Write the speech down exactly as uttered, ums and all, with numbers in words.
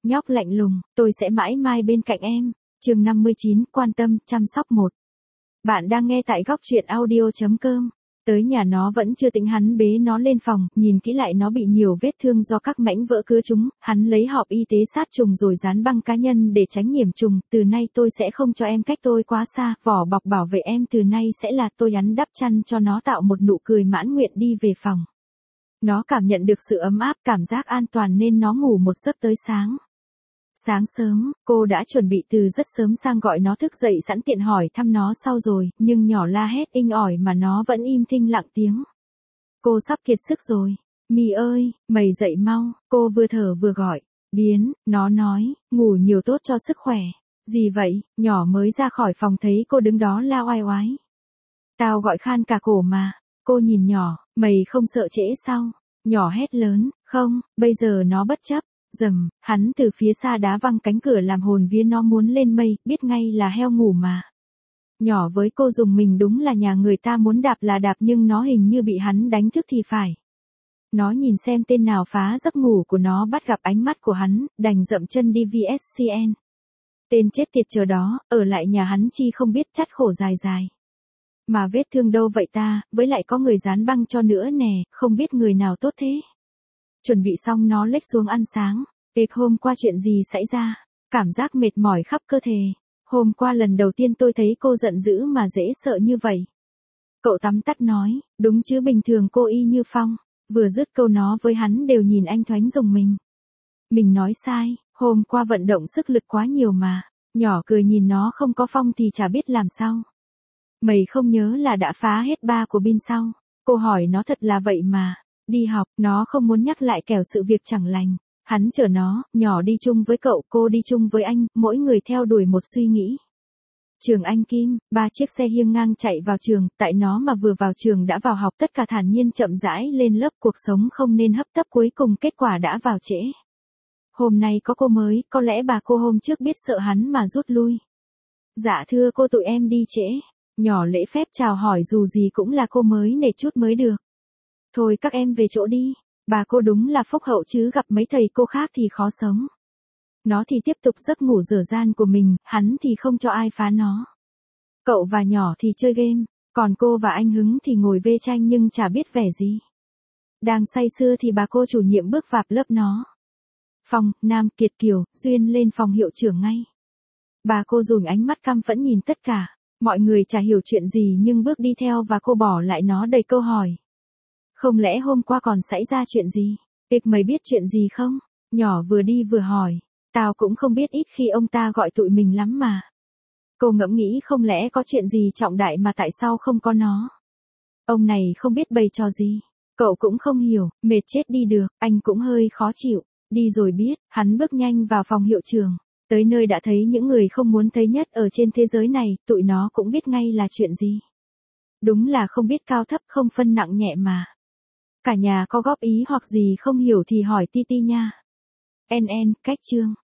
Nhóc lạnh lùng, tôi sẽ mãi mãi bên cạnh em. Chương năm mươi chín, quan tâm, chăm sóc một. Bạn đang nghe tại góc truyện audio chấm com. Tới nhà nó vẫn chưa tính hắn bế nó lên phòng, nhìn kỹ lại nó bị nhiều vết thương do các mảnh vỡ cứa trúng, hắn lấy hộp y tế sát trùng rồi dán băng cá nhân để tránh nhiễm trùng, từ nay tôi sẽ không cho em cách tôi quá xa, vỏ bọc bảo vệ em từ nay sẽ là tôi. Hắn đắp chăn cho nó tạo một nụ cười mãn nguyện đi về phòng. Nó cảm nhận được sự ấm áp, cảm giác an toàn nên nó ngủ một giấc tới sáng. Sáng sớm, cô đã chuẩn bị từ rất sớm sang gọi nó thức dậy sẵn tiện hỏi thăm nó sau rồi, nhưng nhỏ la hét inh ỏi mà nó vẫn im thinh lặng tiếng. Cô sắp kiệt sức rồi. Mì ơi, mày dậy mau, cô vừa thở vừa gọi. Biến, nó nói, ngủ nhiều tốt cho sức khỏe. Gì vậy, nhỏ mới ra khỏi phòng thấy cô đứng đó la oai oái. Tao gọi khan cả cổ mà. Cô nhìn nhỏ, mày không sợ trễ sao? Nhỏ hét lớn, không, bây giờ nó bất chấp. Dầm, hắn từ phía xa đá văng cánh cửa làm hồn vía nó muốn lên mây, biết ngay là heo ngủ mà. Nhỏ với cô dùng mình đúng là nhà người ta muốn đạp là đạp nhưng nó hình như bị hắn đánh thức thì phải. Nó nhìn xem tên nào phá giấc ngủ của nó bắt gặp ánh mắt của hắn, đành dậm chân đi vê ét xê en. Tên chết tiệt chờ đó, ở lại nhà hắn chi không biết chắt khổ dài dài. Mà vết thương đâu vậy ta, với lại có người dán băng cho nữa nè, không biết người nào tốt thế. Chuẩn bị xong nó lếch xuống ăn sáng. Ê, hôm qua chuyện gì xảy ra? Cảm giác mệt mỏi khắp cơ thể. Hôm qua lần đầu tiên tôi thấy cô giận dữ mà dễ sợ như vậy. Cậu tắm tắt nói, đúng chứ bình thường cô y như phong. Vừa dứt câu nó với hắn đều nhìn anh thoáng rùng mình. Mình nói sai, hôm qua vận động sức lực quá nhiều mà. Nhỏ cười nhìn nó không có phong thì chả biết làm sao. Mày không nhớ là đã phá hết ba của pin sao? Cô hỏi nó thật là vậy mà. Đi học, nó không muốn nhắc lại kẻo sự việc chẳng lành. Hắn chở nó, nhỏ đi chung với cậu, cô đi chung với anh, mỗi người theo đuổi một suy nghĩ. Trường Anh Kim, ba chiếc xe hiêng ngang chạy vào trường, tại nó mà vừa vào trường đã vào học tất cả thản nhiên chậm rãi lên lớp, cuộc sống không nên hấp tấp cuối cùng kết quả đã vào trễ. Hôm nay có cô mới, có lẽ bà cô hôm trước biết sợ hắn mà rút lui. Dạ thưa cô tụi em đi trễ. Nhỏ lễ phép chào hỏi dù gì cũng là cô mới nể chút mới được. Thôi các em về chỗ đi. Bà cô đúng là phúc hậu chứ gặp mấy thầy cô khác thì khó sống. Nó thì tiếp tục giấc ngủ dở dang của mình, hắn thì không cho ai phá nó. Cậu và nhỏ thì chơi game, còn cô và anh Hứng thì ngồi vê tranh nhưng chả biết vẻ gì. Đang say sưa thì bà cô chủ nhiệm bước vào lớp nó. Phong, Nam, Kiệt, Kiều, Duyên lên phòng hiệu trưởng ngay. Bà cô dùng ánh mắt căm phẫn nhìn tất cả. Mọi người chả hiểu chuyện gì nhưng bước đi theo và cô bỏ lại nó đầy câu hỏi. Không lẽ hôm qua còn xảy ra chuyện gì? Ịch mày biết chuyện gì không? Nhỏ vừa đi vừa hỏi. Tao cũng không biết, ít khi ông ta gọi tụi mình lắm mà. Cô ngẫm nghĩ không lẽ có chuyện gì trọng đại mà tại sao không có nó? Ông này không biết bày trò gì. Cậu cũng không hiểu, mệt chết đi được, anh cũng hơi khó chịu. Đi rồi biết, hắn bước nhanh vào phòng hiệu trưởng. Tới nơi đã thấy những người không muốn thấy nhất ở trên thế giới này, tụi nó cũng biết ngay là chuyện gì. Đúng là không biết cao thấp, không phân nặng nhẹ mà. Cả nhà có góp ý hoặc gì không hiểu thì hỏi Titi nha. En en, cách chương.